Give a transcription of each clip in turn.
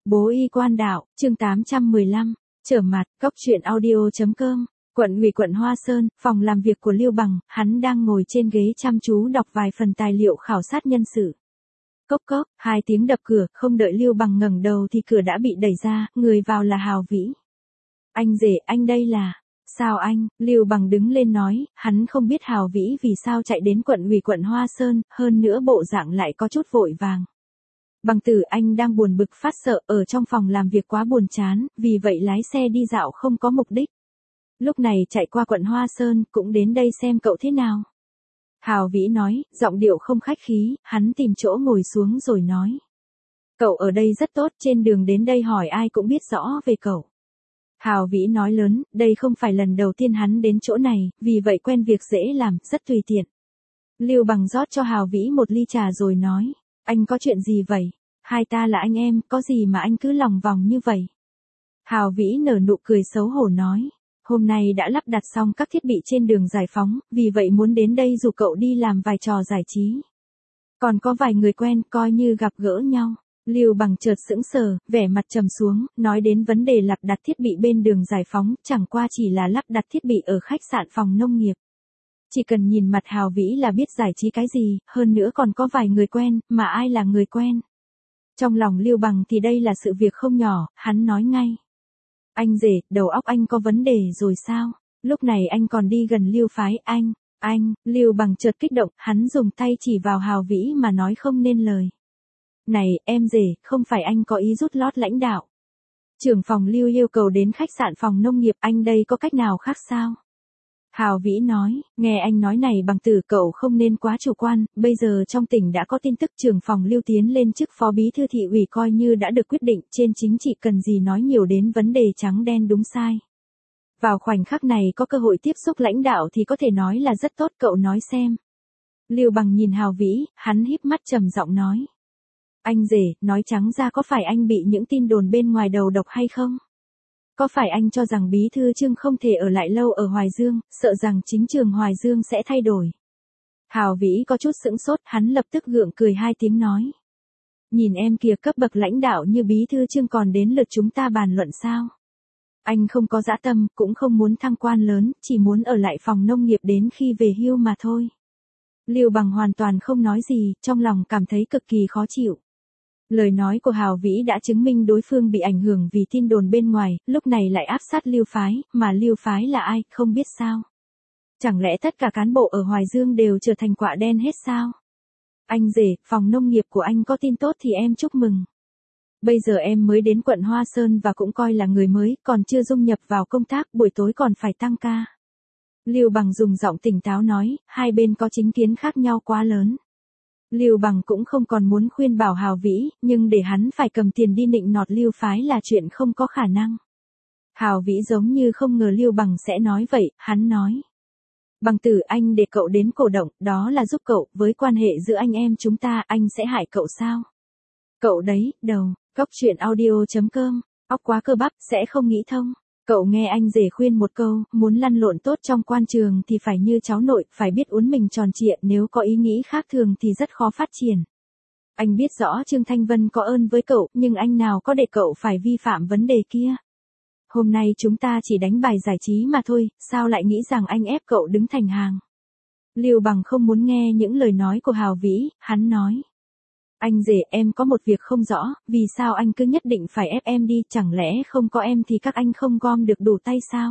Bố y quan đạo, chương 815, trở mặt, cốc truyện audio.com, quận ủy quận Hoa Sơn, phòng làm việc của Lưu Bằng, hắn đang ngồi trên ghế chăm chú đọc vài phần tài liệu khảo sát nhân sự. Cốc cốc, 2 tiếng đập cửa, không đợi Lưu Bằng ngẩng đầu thì cửa đã bị đẩy ra, người vào là Hào Vĩ. Anh rể, anh đây là... Sao anh? Lưu Bằng đứng lên nói, hắn không biết Hào Vĩ vì sao chạy đến quận ủy quận Hoa Sơn, hơn nữa bộ dạng lại có chút vội vàng. Bằng tử, anh đang buồn bực phát sợ, ở trong phòng làm việc quá buồn chán, vì vậy lái xe đi dạo không có mục đích. Lúc này chạy qua quận Hoa Sơn, cũng đến đây xem cậu thế nào. Hào Vĩ nói, giọng điệu không khách khí, hắn tìm chỗ ngồi xuống rồi nói. Cậu ở đây rất tốt, trên đường đến đây hỏi ai cũng biết rõ về cậu. Hào Vĩ nói lớn, đây không phải lần đầu tiên hắn đến chỗ này, vì vậy quen việc dễ làm, rất tùy tiện. Lưu Bằng rót cho Hào Vĩ một ly trà rồi nói, anh có chuyện gì vậy? Hai ta là anh em, có gì mà anh cứ lòng vòng như vậy? Hào Vĩ nở nụ cười xấu hổ nói, hôm nay đã lắp đặt xong các thiết bị trên đường giải phóng, vì vậy muốn đến đây rủ cậu đi làm vài trò giải trí. Còn có vài người quen, coi như gặp gỡ nhau. Lưu Bằng chợt sững sờ, vẻ mặt trầm xuống, nói đến vấn đề lắp đặt thiết bị bên đường giải phóng, chẳng qua chỉ là lắp đặt thiết bị ở khách sạn phòng nông nghiệp. Chỉ cần nhìn mặt Hào Vĩ là biết giải trí cái gì, hơn nữa còn có vài người quen, mà ai là người quen. Trong lòng Lưu Bằng thì đây là sự việc không nhỏ, hắn nói ngay. Anh rể, đầu óc anh có vấn đề rồi sao? Lúc này anh còn đi gần Lưu phái, anh, Lưu Bằng chợt kích động, hắn dùng tay chỉ vào Hào Vĩ mà nói không nên lời. Này, em rể, không phải anh có ý rút lót lãnh đạo. Trưởng phòng Lưu yêu cầu đến khách sạn phòng nông nghiệp, anh đây có cách nào khác sao? Hào Vĩ nói, nghe anh nói này Bằng tử, cậu không nên quá chủ quan, bây giờ trong tỉnh đã có tin tức trưởng phòng Lưu tiến lên chức phó bí thư thị ủy coi như đã được quyết định, trên chính trị cần gì nói nhiều đến vấn đề trắng đen đúng sai. Vào khoảnh khắc này có cơ hội tiếp xúc lãnh đạo thì có thể nói là rất tốt, cậu nói xem. Lưu Bằng nhìn Hào Vĩ, hắn híp mắt trầm giọng nói. Anh rể, nói trắng ra có phải anh bị những tin đồn bên ngoài đầu độc hay không? Có phải anh cho rằng bí thư Trương không thể ở lại lâu ở Hoài Dương, sợ rằng chính trường Hoài Dương sẽ thay đổi? Hào Vĩ có chút sững sốt, hắn lập tức gượng cười 2 tiếng nói. Nhìn em kìa, cấp bậc lãnh đạo như bí thư Trương còn đến lượt chúng ta bàn luận sao? Anh không có dã tâm, cũng không muốn thăng quan lớn, chỉ muốn ở lại phòng nông nghiệp đến khi về hưu mà thôi. Lưu Bằng hoàn toàn không nói gì, trong lòng cảm thấy cực kỳ khó chịu. Lời nói của Hào Vĩ đã chứng minh đối phương bị ảnh hưởng vì tin đồn bên ngoài, lúc này lại áp sát Lưu phái, mà Lưu phái là ai, không biết sao? Chẳng lẽ tất cả cán bộ ở Hoài Dương đều trở thành quạ đen hết sao? Anh rể, phòng nông nghiệp của anh có tin tốt thì em chúc mừng. Bây giờ em mới đến quận Hoa Sơn và cũng coi là người mới, còn chưa dung nhập vào công tác, buổi tối còn phải tăng ca. Lưu Bằng dùng giọng tỉnh táo nói, hai bên có chính kiến khác nhau quá lớn. Lưu Bằng cũng không còn muốn khuyên bảo Hào Vĩ, nhưng để hắn phải cầm tiền đi nịnh nọt Lưu phái là chuyện không có khả năng. Hào Vĩ giống như không ngờ Lưu Bằng sẽ nói vậy, hắn nói. Bằng tử, anh để cậu đến cổ động, đó là giúp cậu, với quan hệ giữa anh em chúng ta, anh sẽ hại cậu sao? Cậu đấy, đầu, cốc truyện audio.com, óc quá cơ bắp, sẽ không nghĩ thông. Cậu nghe anh rể khuyên một câu, muốn lăn lộn tốt trong quan trường thì phải như cháu nội, phải biết uốn mình tròn trịa, nếu có ý nghĩ khác thường thì rất khó phát triển. Anh biết rõ Trương Thanh Vân có ơn với cậu, nhưng anh nào có để cậu phải vi phạm vấn đề kia. Hôm nay chúng ta chỉ đánh bài giải trí mà thôi, sao lại nghĩ rằng anh ép cậu đứng thành hàng. Lưu Bằng không muốn nghe những lời nói của Hào Vĩ, hắn nói. Anh rể, em có một việc không rõ, vì sao anh cứ nhất định phải ép em đi, chẳng lẽ không có em thì các anh không gom được đủ tay sao?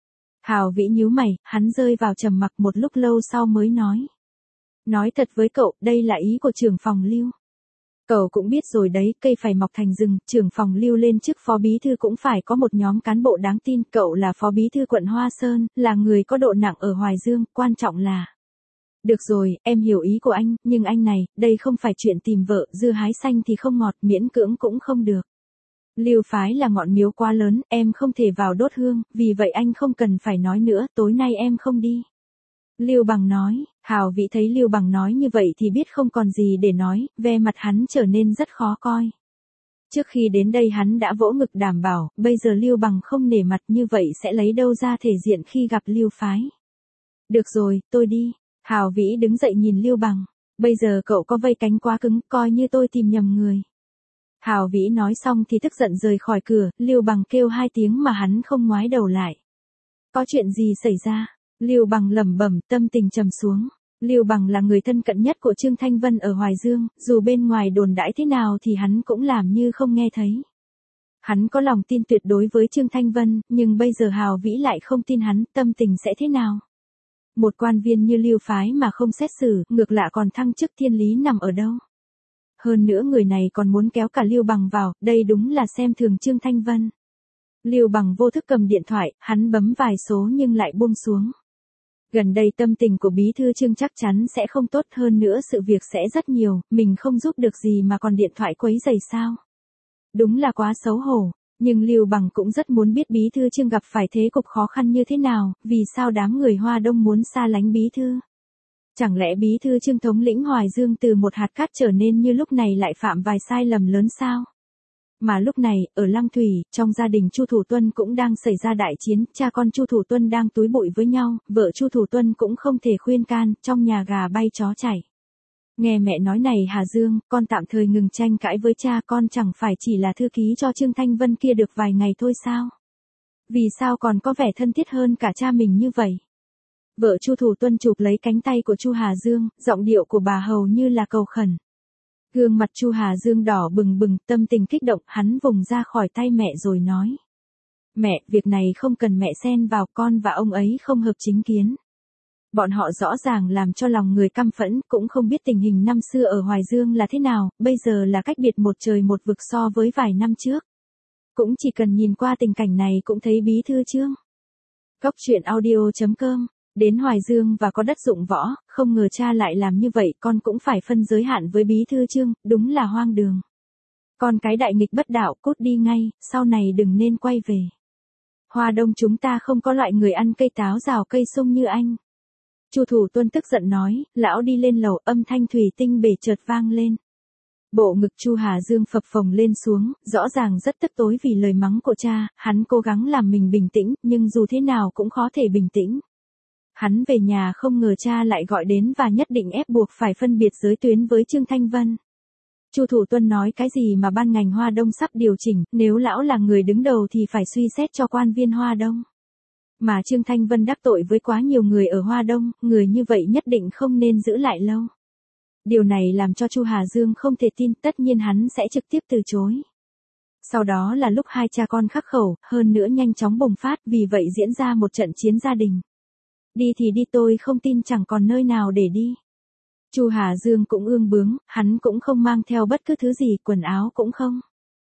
Hào Vĩ nhíu mày, hắn rơi vào trầm mặc một lúc lâu sau mới nói. Nói thật với cậu, đây là ý của trưởng phòng Lưu. Cậu cũng biết rồi đấy, cây phải mọc thành rừng, trưởng phòng Lưu lên chức phó bí thư cũng phải có một nhóm cán bộ đáng tin, cậu là phó bí thư quận Hoa Sơn, là người có độ nặng ở Hoài Dương, quan trọng là... Được rồi, em hiểu ý của anh, nhưng anh này, đây không phải chuyện tìm vợ, dưa hái xanh thì không ngọt, miễn cưỡng cũng không được. Lưu phái là ngọn miếu quá lớn, em không thể vào đốt hương, vì vậy anh không cần phải nói nữa, tối nay em không đi. Lưu Bằng nói, Hào Vĩ thấy Lưu Bằng nói như vậy thì biết không còn gì để nói, vẻ mặt hắn trở nên rất khó coi. Trước khi đến đây hắn đã vỗ ngực đảm bảo, bây giờ Lưu Bằng không nể mặt như vậy sẽ lấy đâu ra thể diện khi gặp Lưu phái. Được rồi, tôi đi. Hào Vĩ đứng dậy nhìn Lưu Bằng, bây giờ cậu có vây cánh quá cứng, coi như tôi tìm nhầm người. Hào Vĩ nói xong thì tức giận rời khỏi cửa, Lưu Bằng kêu 2 tiếng mà hắn không ngoái đầu lại. Có chuyện gì xảy ra? Lưu Bằng lẩm bẩm, tâm tình trầm xuống. Lưu Bằng là người thân cận nhất của Trương Thanh Vân ở Hoài Dương, dù bên ngoài đồn đãi thế nào thì hắn cũng làm như không nghe thấy. Hắn có lòng tin tuyệt đối với Trương Thanh Vân, nhưng bây giờ Hào Vĩ lại không tin hắn, tâm tình sẽ thế nào? Một quan viên như Lưu phái mà không xét xử, ngược lại còn thăng chức thiên lý nằm ở đâu? Hơn nữa người này còn muốn kéo cả Lưu Bằng vào, đây đúng là xem thường Trương Thanh Vân. Lưu Bằng vô thức cầm điện thoại, hắn bấm vài số nhưng lại buông xuống. Gần đây tâm tình của bí thư Trương chắc chắn sẽ không tốt, hơn nữa sự việc sẽ rất nhiều, mình không giúp được gì mà còn điện thoại quấy rầy sao? Đúng là quá xấu hổ, nhưng Lưu Bằng cũng rất muốn biết bí thư Trương gặp phải thế cục khó khăn như thế nào, vì sao đám người Hoa Đông muốn xa lánh bí thư? Chẳng lẽ bí thư Trương thống lĩnh Hoài Dương từ một hạt cát trở nên như lúc này lại phạm vài sai lầm lớn sao? Mà lúc này, ở Lăng Thủy, trong gia đình Chu Thủ Tuân cũng đang xảy ra đại chiến, cha con Chu Thủ Tuân đang túi bụi với nhau, vợ Chu Thủ Tuân cũng không thể khuyên can, trong nhà gà bay chó chảy. Nghe mẹ nói này Hà Dương, con tạm thời ngừng tranh cãi với cha, con chẳng phải chỉ là thư ký cho Trương Thanh Vân kia được vài ngày thôi sao? Vì sao còn có vẻ thân thiết hơn cả cha mình như vậy? Vợ Chu Thủ Tuân chụp lấy cánh tay của Chu Hà Dương, giọng điệu của bà hầu như là cầu khẩn. Gương mặt Chu Hà Dương đỏ bừng bừng, tâm tình kích động, hắn vùng ra khỏi tay mẹ rồi nói. Mẹ, việc này không cần mẹ xen vào, con và ông ấy không hợp chính kiến. Bọn họ rõ ràng làm cho lòng người căm phẫn, cũng không biết tình hình năm xưa ở Hoài Dương là thế nào, bây giờ là cách biệt một trời một vực so với vài năm trước. Cũng chỉ cần nhìn qua tình cảnh này cũng thấy bí thư Trương. Cóc truyện audio.com. Đến Hoài Dương và có đất dụng võ, không ngờ cha lại làm như vậy, con cũng phải phân giới hạn với bí thư Trương, đúng là hoang đường. Con cái đại nghịch bất đạo, cút đi ngay, sau này đừng nên quay về. Hoa Đông chúng ta không có loại người ăn cây táo rào cây sung như anh. Chu Thủ Tuân tức giận nói, lão đi lên lầu, âm thanh thủy tinh bể chợt vang lên. Bộ ngực Chu Hà Dương phập phồng lên xuống, rõ ràng rất tức tối vì lời mắng của cha, hắn cố gắng làm mình bình tĩnh, nhưng dù thế nào cũng khó thể bình tĩnh. Hắn về nhà không ngờ cha lại gọi đến và nhất định ép buộc phải phân biệt giới tuyến với Trương Thanh Vân. Chu Thủ Tuân nói cái gì mà ban ngành Hoa Đông sắp điều chỉnh, nếu lão là người đứng đầu thì phải suy xét cho quan viên Hoa Đông. Mà Trương Thanh Vân đắc tội với quá nhiều người ở Hoa Đông, người như vậy nhất định không nên giữ lại lâu. Điều này làm cho Chu Hà Dương không thể tin, tất nhiên hắn sẽ trực tiếp từ chối. Sau đó là lúc hai cha con khắc khẩu, hơn nữa nhanh chóng bùng phát, vì vậy diễn ra một trận chiến gia đình. Đi thì đi, tôi không tin chẳng còn nơi nào để đi. Chu Hà Dương cũng ương bướng, hắn cũng không mang theo bất cứ thứ gì, quần áo cũng không.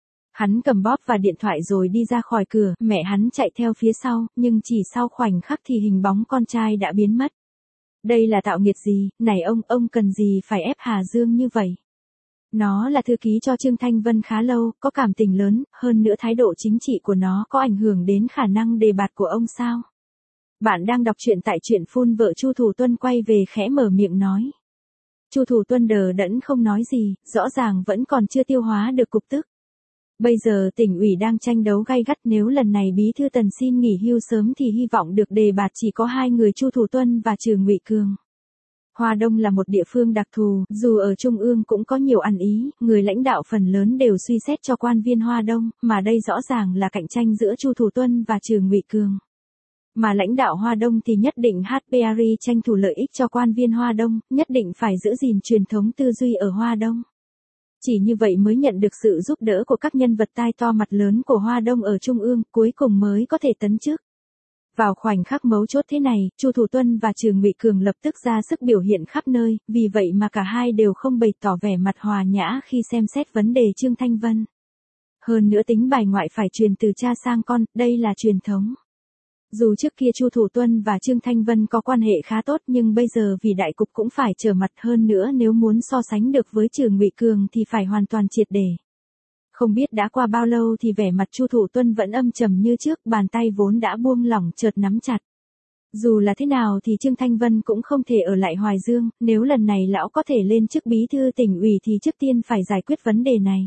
Hắn cầm bóp và điện thoại rồi đi ra khỏi cửa, mẹ hắn chạy theo phía sau, nhưng chỉ sau khoảnh khắc thì hình bóng con trai đã biến mất. Đây là tạo nghiệt gì, này ông cần gì phải ép Hà Dương như vậy? Nó là thư ký cho Trương Thanh Vân khá lâu, có cảm tình lớn, hơn nữa thái độ chính trị của nó có ảnh hưởng đến khả năng đề bạt của ông sao? Bạn đang đọc truyện tại truyện phun, vợ Chu Thủ Tuân quay về khẽ mở miệng nói. Chu Thủ Tuân đờ đẫn không nói gì, rõ ràng vẫn còn chưa tiêu hóa được cục tức. Bây giờ tỉnh ủy đang tranh đấu gay gắt, nếu lần này bí thư Tần xin nghỉ hưu sớm thì hy vọng được đề bạt chỉ có hai người Chu Thủ Tuân và Trừ Ngụy Cường. Hoa Đông là một địa phương đặc thù, dù ở Trung ương cũng có nhiều ăn ý, người lãnh đạo phần lớn đều suy xét cho quan viên Hoa Đông, mà đây rõ ràng là cạnh tranh giữa Chu Thủ Tuân và Trừ Ngụy Cường. Mà lãnh đạo Hoa Đông thì nhất định HPR tranh thủ lợi ích cho quan viên Hoa Đông, nhất định phải giữ gìn truyền thống tư duy ở Hoa Đông. Chỉ như vậy mới nhận được sự giúp đỡ của các nhân vật tai to mặt lớn của Hoa Đông ở Trung ương, cuối cùng mới có thể tấn chức. Vào khoảnh khắc mấu chốt thế này, Chu Thủ Tuân và Trừ Ngụy Cường lập tức ra sức biểu hiện khắp nơi, vì vậy mà cả hai đều không bày tỏ vẻ mặt hòa nhã khi xem xét vấn đề Trương Thanh Vân. Hơn nữa tính bài ngoại phải truyền từ cha sang con, đây là truyền thống. Dù trước kia Chu Thủ Tuân và Trương Thanh Vân có quan hệ khá tốt, nhưng bây giờ vì đại cục cũng phải trở mặt, hơn nữa nếu muốn so sánh được với Trừ Ngụy Cường thì phải hoàn toàn triệt để. Không biết đã qua bao lâu thì vẻ mặt Chu Thủ Tuân vẫn âm trầm như trước, bàn tay vốn đã buông lỏng chợt nắm chặt. Dù là thế nào thì Trương Thanh Vân cũng không thể ở lại Hoài Dương, nếu lần này lão có thể lên chức bí thư tỉnh ủy thì trước tiên phải giải quyết vấn đề này.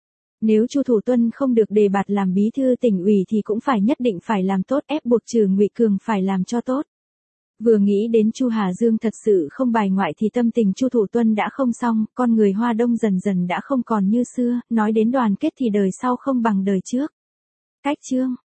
Nếu Chu Thủ Tuân không được đề bạt làm bí thư tỉnh ủy thì cũng phải nhất định phải làm tốt, ép buộc Trừ Ngụy Cường phải làm cho tốt. Vừa nghĩ đến Chu Hà Dương thật sự không bài ngoại thì tâm tình Chu Thủ Tuân đã không xong, con người Hoa Đông dần dần đã không còn như xưa, nói đến đoàn kết thì đời sau không bằng đời trước. Cách chương